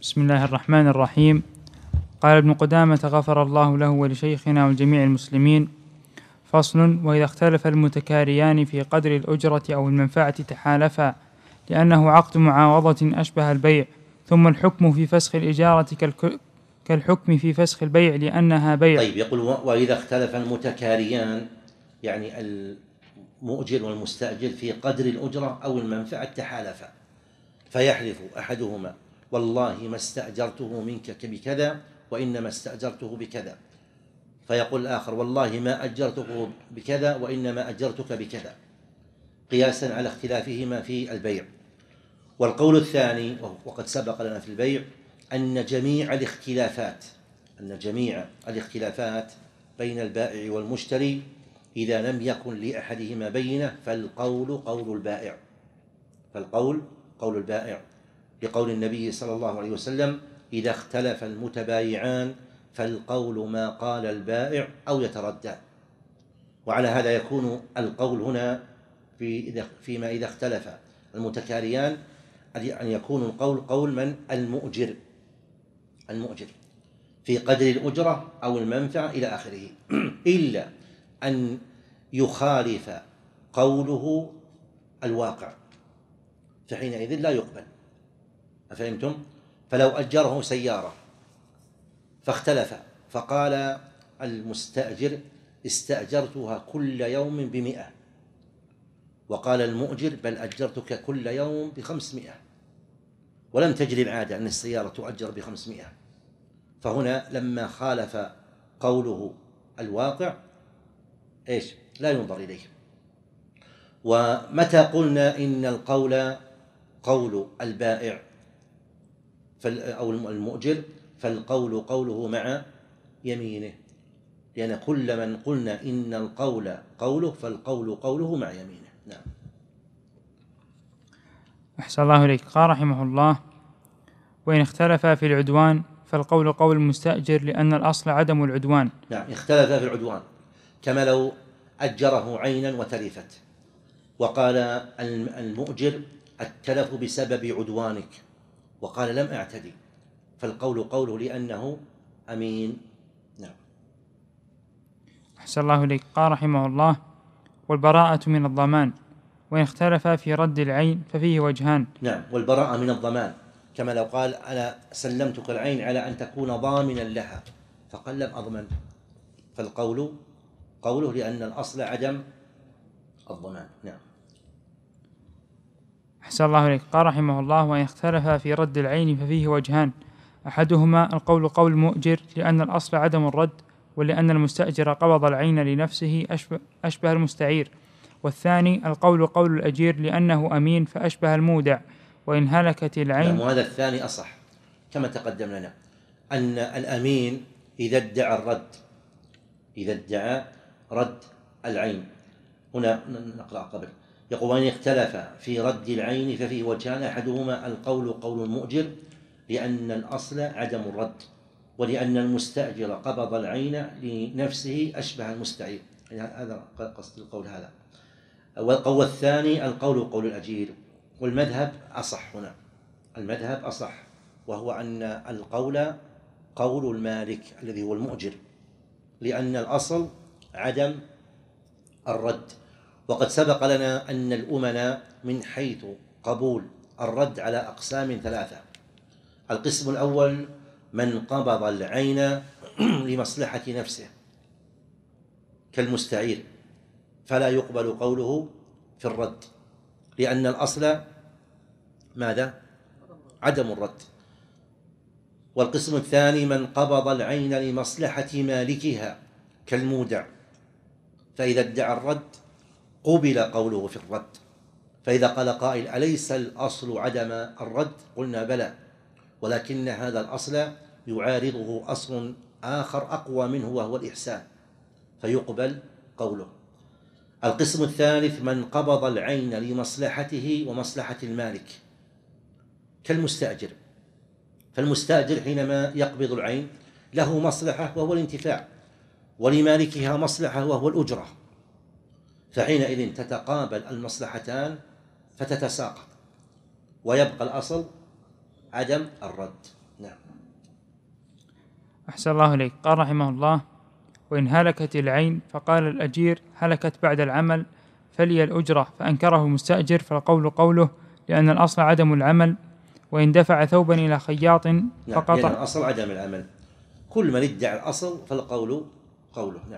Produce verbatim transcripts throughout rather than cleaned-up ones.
بسم الله الرحمن الرحيم. قال ابن قدامة غفر الله له ولشيخنا ولجميع المسلمين: فصل: وإذا اختلف المتكاريان في قدر الأجرة أو المنفعة تحالفا لأنه عقد معاوضة أشبه البيع، ثم الحكم في فسخ الإجارة كالحكم في فسخ البيع لأنها بيع. طيب، يقول وإذا اختلف المتكاريان، يعني المؤجر والمستأجر، في قدر الأجرة أو المنفعة تحالفا، فيحلف أحدهما: والله ما استأجرته منك بكذا وإنما استأجرته بكذا، فيقول الآخر: والله ما أجرته بكذا وإنما أجرتك بكذا، قياسا على اختلافهما في البيع. والقول الثاني، وقد سبق لنا في البيع، أن جميع الاختلافات أن جميع الاختلافات بين البائع والمشتري إذا لم يكن لأحدهما بينة فالقول قول البائع فالقول قول البائع لقول النبي صلى الله عليه وسلم: إذا اختلف المتبايعان فالقول ما قال البائع أو يتردى. وعلى هذا يكون القول هنا في فيما إذا اختلف المتكاريان أن يكون القول قول من؟ المؤجر المؤجر في قدر الأجرة أو المنفعة إلى آخره، إلا أن يخالف قوله الواقع، فحينئذ لا يقبل. أفهمتم؟ فلو أجره سيارة فاختلف، فقال المستأجر: استأجرتها كل يوم بمئة، وقال المؤجر: بل أجرتك كل يوم بخمسمائة، ولم تجري العادة أن السيارة تؤجر بخمسمائة، فهنا لما خالف قوله الواقع إيش؟ لا ينظر إليه. ومتى قلنا إن القول قول البائع أو المؤجر فالقول قوله مع يمينه، لأن كل من قلنا إن القول قوله فالقول قوله مع يمينه. نعم. أحسن الله إليك. قال رحمه الله: وإن اختلف في العدوان فالقول قول المستأجر لأن الأصل عدم العدوان. نعم، اختلف في العدوان، كما لو أجره عينا وتلفت وقال المؤجر: التلف بسبب عدوانك، وقال: لم أعتدي، فالقول قوله لأنه أمين. نعم. أحسن الله إليك. قال رحمه الله: والبراءة من الضمان، وإن اختلف في رد العين ففيه وجهان. نعم، والبراءة من الضمان، كما لو قال: أنا سلمتك العين على أن تكون ضامنا لها، فقال: لم أضمن، فالقول قوله لأن الأصل عدم الضمان. نعم. أحسن الله إليك. قال رحمه الله: وإن اختلف في رد العين ففيه وجهان، أحدهما القول قول المؤجر لأن الأصل عدم الرد، ولأن المستأجر قبض العين لنفسه أشبه, أشبه المستعير، والثاني القول قول الأجير لأنه أمين فأشبه المودع، وإن هلكت العين. نعم، وهذا الثاني أصح، كما تقدم لنا أن الأمين إذا ادعى الرد إذا ادعى رد العين. هنا نقرأ قبل، يقول: وإن اختلف في رد العين ففيه وجهان، أحدهما القول قول المؤجر لأن الأصل عدم الرد، ولأن المستأجر قبض العين لنفسه أشبه المستعير. يعني هذا قصد القول هذا. والقول الثاني القول قول الأجير، والمذهب أصح هنا المذهب أصح وهو أن القول قول المالك الذي هو المؤجر، لأن الأصل عدم الرد. وقد سبق لنا أن الأمناء من حيث قبول الرد على أقسام ثلاثة. القسم الأول من قبض العين لمصلحة نفسه كالمستعير، فلا يقبل قوله في الرد، لأن الأصل ماذا؟ عدم الرد. والقسم الثاني من قبض العين لمصلحة مالكها كالمودع، فإذا ادعى الرد قبل قوله في الرد. فإذا قال قائل: أليس الأصل عدم الرد؟ قلنا: بلى، ولكن هذا الأصل يعارضه أصل آخر أقوى منه وهو الإحسان، فيقبل قوله. القسم الثالث من قبض العين لمصلحته ومصلحة المالك كالمستأجر، فالمستأجر حينما يقبض العين له مصلحة وهو الانتفاع، ولمالكها مصلحة وهو الأجرة، فحينئذ تتقابل المصلحتان فتتساقط، ويبقى الأصل عدم الرد. نعم. أحسن الله إليك. قال رحمه الله: وإن هلكت العين فقال الأجير هلكت بعد العمل فلي الأجرة، فأنكره المستأجر فالقول قوله، لأن الأصل عدم العمل. وإن دفع ثوبا إلى خياط فقطع. نعم، لأن الأصل عدم العمل، كل من ادعى الأصل فالقول قوله. نعم.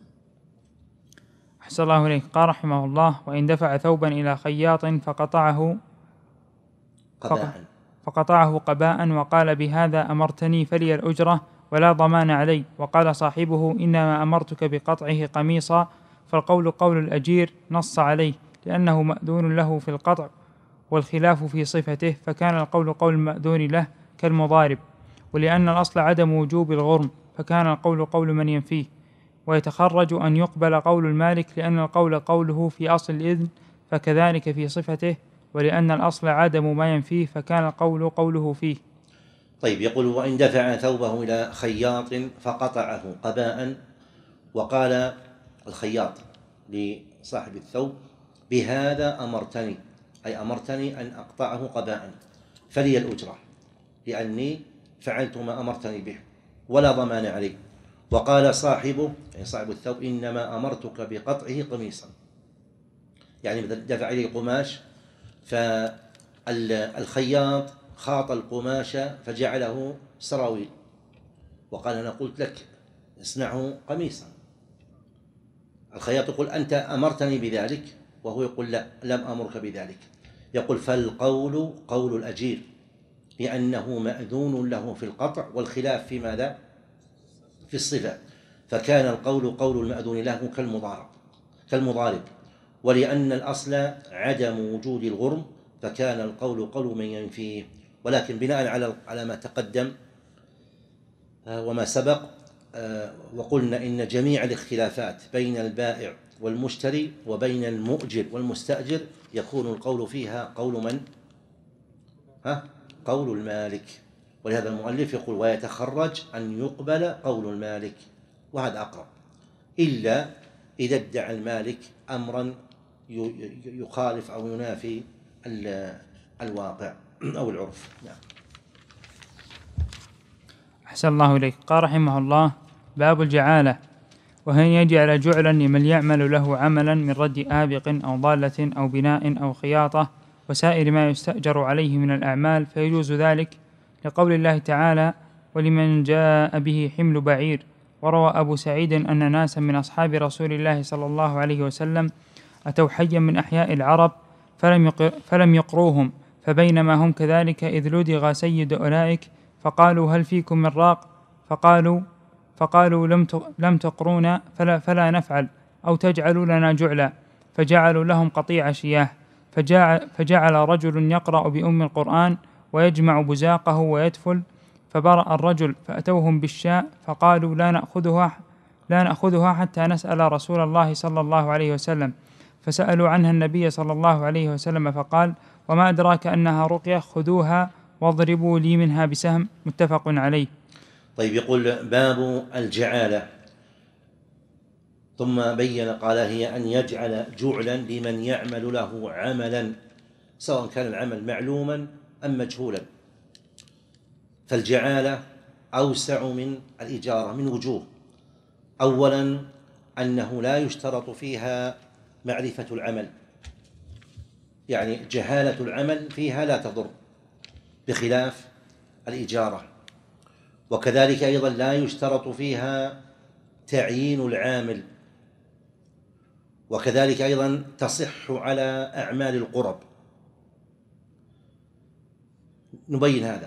أحسن الله إليك. قال رحمه الله: وإن دفع ثوبا إلى خياط فقطعه قباء فقطعه قباء وقال بهذا أمرتني فلي الأجرة ولا ضمان علي. وقال صاحبه إنما أمرتك بقطعه قميصا، فالقول قول الأجير نص عليه لأنه مأذون له في القطع والخلاف في صفته، فكان القول قول المأذون له كالمضارب. ولأن الأصل عدم وجوب الغرم فكان القول قول من ينفيه. ويتخرج أن يقبل قول المالك لأن القول قوله في أصل الإذن فكذلك في صفته، ولأن الأصل عدم ما ينفيه فكان القول قوله فيه. طيب، يقول: وإن دفع ثوبه إلى خياط فقطعه قباء، وقال الخياط لصاحب الثوب بهذا أمرتني، أي أمرتني أن أقطعه قباء فلي الأجرة لأني فعلت ما أمرتني به ولا ضمان علي. وقال صاحبه يعني صاحب الثوب إنما أمرتك بقطعه قميصا، يعني دفع إليه قماش فالخياط خاط القماش فجعله سراويل وقال أنا قلت لك اصنعه قميصا. الخياط يقول أنت أمرتني بذلك، وهو يقول لا، لم أمرك بذلك. يقول فالقول قول الأجير لأنه مأذون له في القطع والخلاف في ماذا؟ في الصفة، فكان القول قول المأذون له كالمضارب كالمضارب ولأن الأصل عدم وجود الغرم فكان القول قول من ينفيه. ولكن بناء على على ما تقدم وما سبق وقلنا إن جميع الاختلافات بين البائع والمشتري وبين المؤجر والمستأجر يكون القول فيها قول من؟ ها؟ قول المالك. ولهذا المؤلف يقول ويتخرج أن يقبل قول المالك، وهذا أقرب، إلا إذا ادعى المالك أمرا يخالف أو ينافي الواقع أو العرف. نعم. أحسن الله إليك. قال رحمه الله: باب الجعالة، وهي يجعل جعلا لمن يعمل له عملا من رد آبق أو ضالة أو بناء أو خياطة وسائر ما يستأجر عليه من الأعمال، فيجوز ذلك لقول الله تعالى: ولمن جاء به حمل بعير. وروى أبو سعيد أن ناسا من أصحاب رسول الله صلى الله عليه وسلم أتوا حيا من أحياء العرب فلم, يقر فلم يقروهم، فبينما هم كذلك إذ لدغ سيد أولئك فقالوا هل فيكم من راق؟ فقالوا فقالوا لم لم تقرونا فلا, فلا نفعل أو تجعلوا لنا جعلا، فجعلوا لهم قطيع شياه. فجعل, فجعل رجل يقرأ بأم القرآن ويجمع بزاقه ويدفل، فبرأ الرجل فأتوهم بالشاء فقالوا لا نأخذها لا نأخذها حتى نسأل رسول الله صلى الله عليه وسلم، فسألوا عنها النبي صلى الله عليه وسلم فقال وما أدراك أنها رقية، خذوها واضربوا لي منها بسهم، متفق عليه. طيب، يقول باب الجعالة، ثم بين قال هي أن يجعل جعلا لمن يعمل له عملا سواء كان العمل معلوما أم مجهولا. فالجعالة أوسع من الإجارة من وجوه. أولا أنه لا يشترط فيها معرفة العمل، يعني جهالة العمل فيها لا تضر بخلاف الإجارة. وكذلك أيضا لا يشترط فيها تعيين العامل، وكذلك أيضا تصح على أعمال القرب. نبين هذا.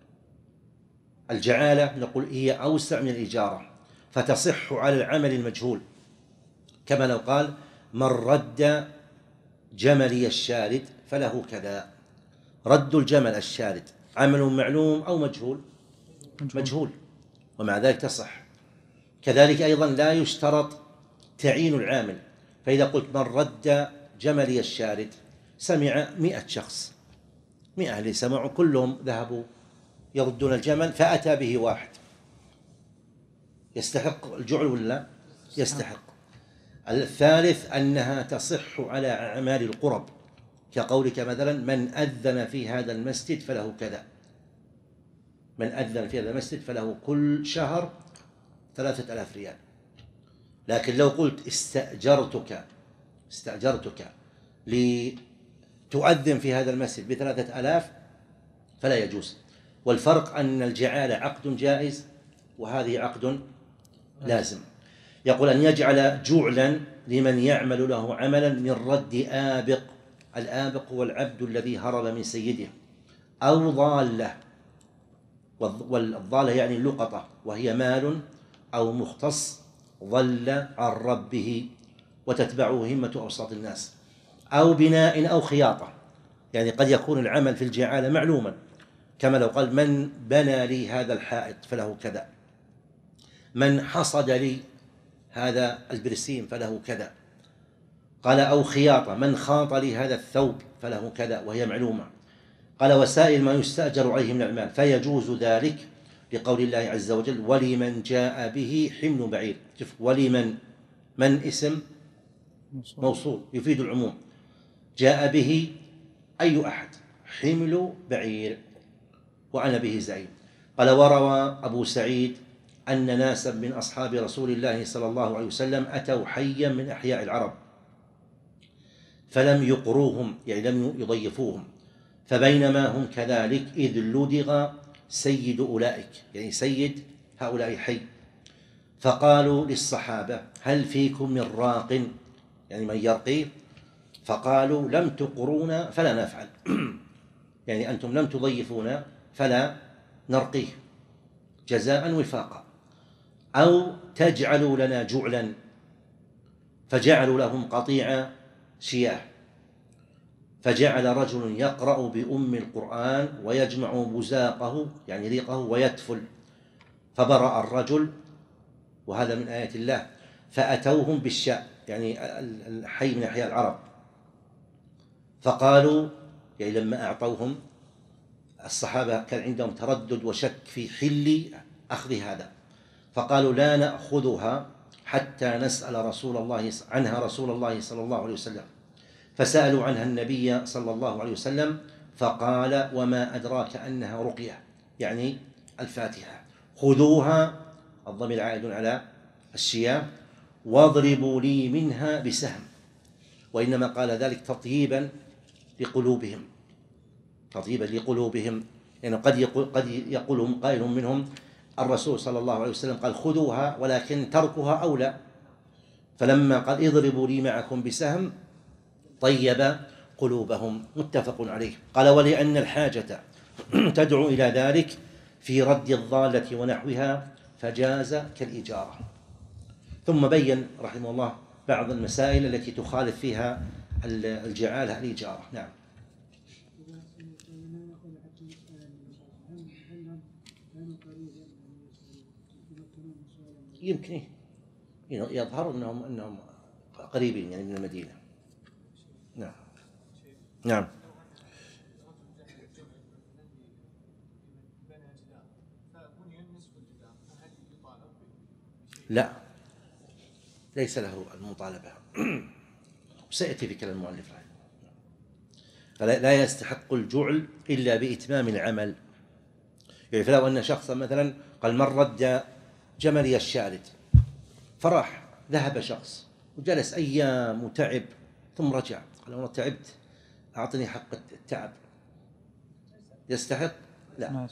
الجعالة نقول هي أوسع من الإجارة، فتصح على العمل المجهول، كما لو قال من رد جملي الشارد فله كذا. رد الجمل الشارد عمل معلوم أو مجهول؟ مجهول، ومع ذلك تصح. كذلك أيضا لا يشترط تعيين العامل، فإذا قلت من رد جملي الشارد سمع مئة شخص، مئة اللي سمعوا كلهم ذهبوا يردون الجمل، فأتى به واحد، يستحق الجعل ولا يستحق؟ الثالث أنها تصح على أعمال القرب، كقولك مثلا من أذن في هذا المسجد فله كذا، من أذن في هذا المسجد فله كل شهر ثلاثة آلاف ريال. لكن لو قلت استأجرتك استأجرتك لتؤذن في هذا المسجد بثلاثة آلاف فلا يجوز. والفرق أن الجعالة عقد جائز وهذه عقد لازم. يقول أن يجعل جعلا لمن يعمل له عملا من رد آبق. الآبق هو العبد الذي هرب من سيده، أو ضالة، والضالة يعني اللقطة، وهي مال أو مختص ضل عن ربه وتتبعه همة أوساط الناس، أو بناء أو خياطة. يعني قد يكون العمل في الجعالة معلوما، كما لو قال من بنى لي هذا الحائط فله كذا، من حصد لي هذا البرسيم فله كذا. قال أو خياطة، من خاط لي هذا الثوب فله كذا، وهي معلومة. قال وسائل ما يستأجر عليه من المال، فيجوز ذلك لقول الله عز وجل ولمن جاء به حمل بعير. شوف، ولمن، من اسم موصول يفيد العموم، جاء به أي أحد، حمل بعير وأنا به زعيم. قال وروى أبو سعيد أن ناسا من أصحاب رسول الله صلى الله عليه وسلم أتوا حيا من أحياء العرب فلم يقروهم، يعني لم يضيفوهم، فبينما هم كذلك إذ لدغ سيد أولئك، يعني سيد هؤلاء حي، فقالوا للصحابة هل فيكم من راق، يعني من يرقي؟ فقالوا لم تقرونا فلا نفعل، يعني أنتم لم تضيفونا فلا نرقيه جزاء وفاقا، أو تجعلوا لنا جعلا، فجعلوا لهم قطيع شياه، فجعل رجل يقرأ بأم القرآن ويجمع بزاقه يعني ريقه ويتفل، فبرأ الرجل، وهذا من آيات الله، فأتوهم بالشاء يعني الحي من أحياء العرب، فقالوا يعني لما أعطوهم الصحابة كان عندهم تردد وشك في حل أخذ هذا، فقالوا لا نأخذها حتى نسأل رسول الله عنها رسول الله صلى الله عليه وسلم، فسألوا عنها النبي صلى الله عليه وسلم فقال وما أدراك أنها رقية، يعني الفاتحة، خذوها، الضمير عائد على الشياه، واضربوا لي منها بسهم. وإنما قال ذلك تطييبا لقلوبهم، تطييبا لقلوبهم، يعني قد يقول قد يقولهم قائل منهم الرسول صلى الله عليه وسلم قال خذوها ولكن تركها أولى، فلما قال اضربوا لي معكم بسهم طيب قلوبهم، متفق عليه. قال ولأن الحاجة تدعو إلى ذلك في رد الضالة ونحوها فجاز كالإجارة. ثم بين رحمه الله بعض المسائل التي تخالف فيها الجعالة الإجارة. نعم. يمكن يظهر أنهم أنهم قريبين يعني من المدينة. نعم. نعم. لا، ليس له المطالبة، سيأتي في كلام المؤلف رحمه الله. لا يستحق الجعل إلا بإتمام العمل. يعني فلو أن شخصا مثلا قال من رد جملي الشارد، فراح ذهب شخص وجلس أيام وتعب ثم رجع، قال أنا تعبت أعطني حق التعب، يستحق؟ لا،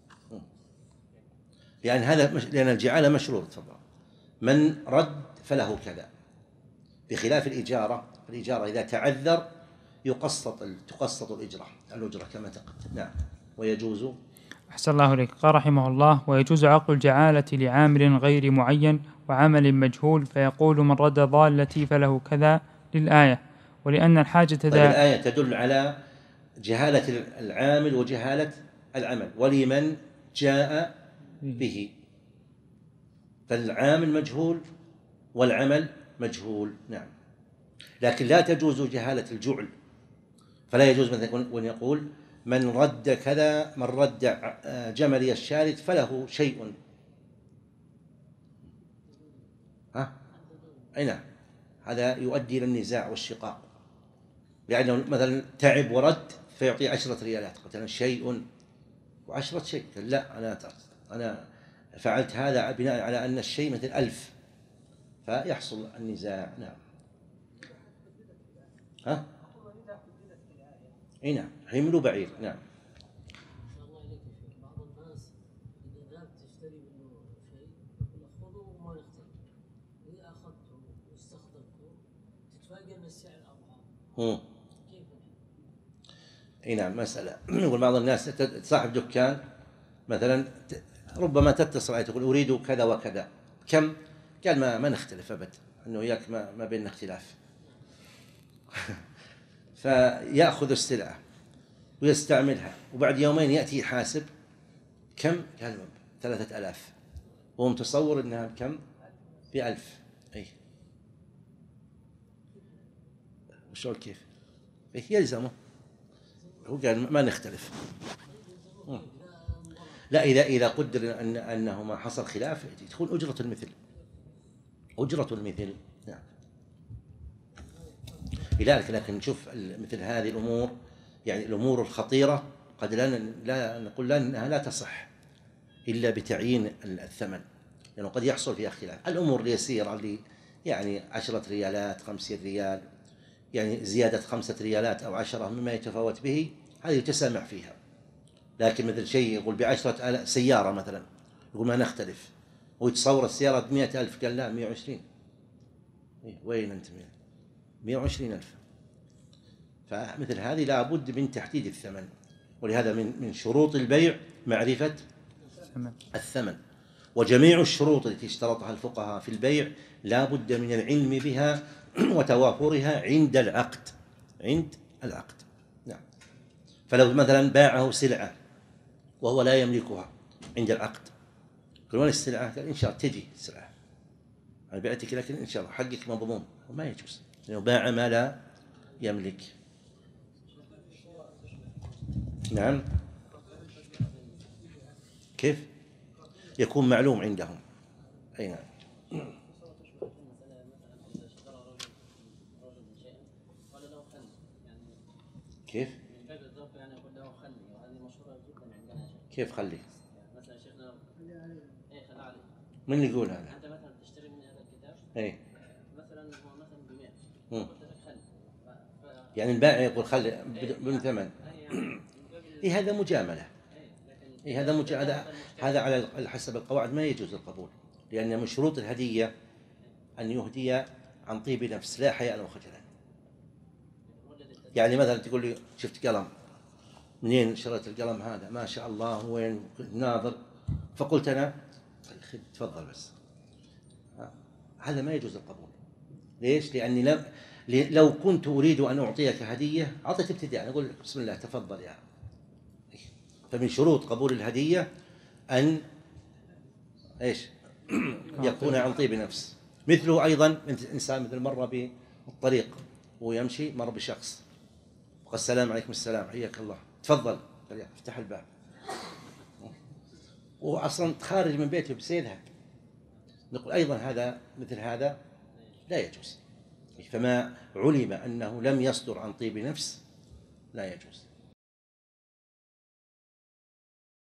لأن هذا مش... لأن الجعالة مشروط، تفضل، من رد فله كذا، بخلاف الإجارة. الإجارة إذا تعذر يقسط تقسط الإجرة الأجرة كما تقدم. نعم. ويجوز. أحسن الله إليك. قال رحمه الله ويجوز عقد الجعالة لعامل غير معين وعمل مجهول، فيقول من رد ضالتي فله كذا للآية، ولأن الحاجة طيب دا... الآية تدل على جهالة العامل وجهالة العمل، ولمن جاء به، فالعامل مجهول والعمل مجهول. نعم. لكن لا تجوز جهالة الجعل، فلا يجوز مثلا أن يقول من رد كذا، من رد جملي الشارد فله شيء. ها؟ أي نعم، هذا يؤدي إلى النزاع والشقاق، لأنه مثلا تعب ورد فيعطي عشرة ريالات، مثلا شيء وعشرة شيء، لا أنا أنا فعلت هذا بناء على أن الشيء مثل ألف، فيحصل النزاع. نعم. ها؟ اي نعم، حمل بعير. نعم. الله عليك يا شيخ، بعض الناس إذا ذهبت تشتري منه شيء يقول لك خذه وما نختلف، إذا أخذته واستخدمته تتفاجأ أن السعر أضعاف. كيف؟ اي نعم، مسألة. يقول بعض الناس صاحب دكان مثلا ربما تتصل عليه تقول أريد كذا وكذا، كم؟ قال ما ما نختلف أبد، أنه وياك ما, ما بيننا اختلاف. فيأخذ السلعة ويستعملها، وبعد يومين يأتي يحاسب، كم؟ قال ثلاثة ألاف، وهو متصور أنها كم؟ بألف. أي وشو كيف؟ إيه يلزمه، هو قال ما نختلف. لا، إذا إذا قدر أن أنه ما حصل خلاف تكون أجرة المثل، أجرة المثل. نعم. لذلك لكن نشوف مثل هذه الأمور، يعني الأمور الخطيرة قد لا لا نقول لا أنها لا تصح إلا بتعيين الثمن، لأنه يعني قد يحصل فيها خلاف. الأمور اليسيرة اللي يعني عشرة ريالات، خمسين ريال، يعني زيادة خمسة ريالات أو عشرة مما يتفاوت به، هذه يتسامح فيها. لكن مثل شيء يقول بعشرة آلاف سيارة مثلا، يقول ما نختلف، ويتصور السيارة بمئة ألف، قال لا مئة وعشرين. إيه وين أنت؟ مئة وعشرين ألف. فمثل هذه لابد من تحديد الثمن، ولهذا من من شروط البيع معرفة الثمن. وجميع الشروط التي اشترطها الفقهاء في البيع لا بد من العلم بها وتوافرها عند العقد، عند العقد. نعم. فلو مثلا باعه سلعة وهو لا يملكها عند العقد، قال وين السلعة؟ قال إن شاء الله تجي السلعة، أنا بعتك لكن إن شاء الله حقك مضمون، وما يجوز لأنه باع ما لا يملك. نعم. كيف؟ يكون معلوم عندهم. أي نعم. كيف؟ كيف خلي؟ من اللي يقول هذا؟ أنت مثلا تشتري من هذا الكتاب، أي مثلا هو مثلا بمئة، يعني البائع يقول خلي بدون ثمن. إيه هذا مجاملة. إيه هذا مجاملة. هذا على حسب القواعد ما يجوز القبول، لأن من شروط الهدية أن يهدي عن طيب نفس لا حياء وخجلا. يعني مثلا تقول لي شفت قلم، منين شريت القلم هذا؟ ما شاء الله وين ناظر، فقلت أنا تفضل بس، هذا ما يجوز القبول. ليش؟ لأني لم لو كنت أريد أن أعطيك هدية أعطيت ابتداء، أقول بسم الله تفضل يا. فمن شروط قبول الهدية أن إيش؟ يكون عن طيب نفس. مثله أيضا إنسان مثل مرة بالطريق ويمشي، مر بشخص وقال السلام عليكم، السلام حياك الله، تفضل، افتح الباب، وأصلا خارج من بيته بسيذهب، نقول أيضا هذا مثل هذا لا يجوز. فما علم أنه لم يصدر عن طيب نفس لا يجوز.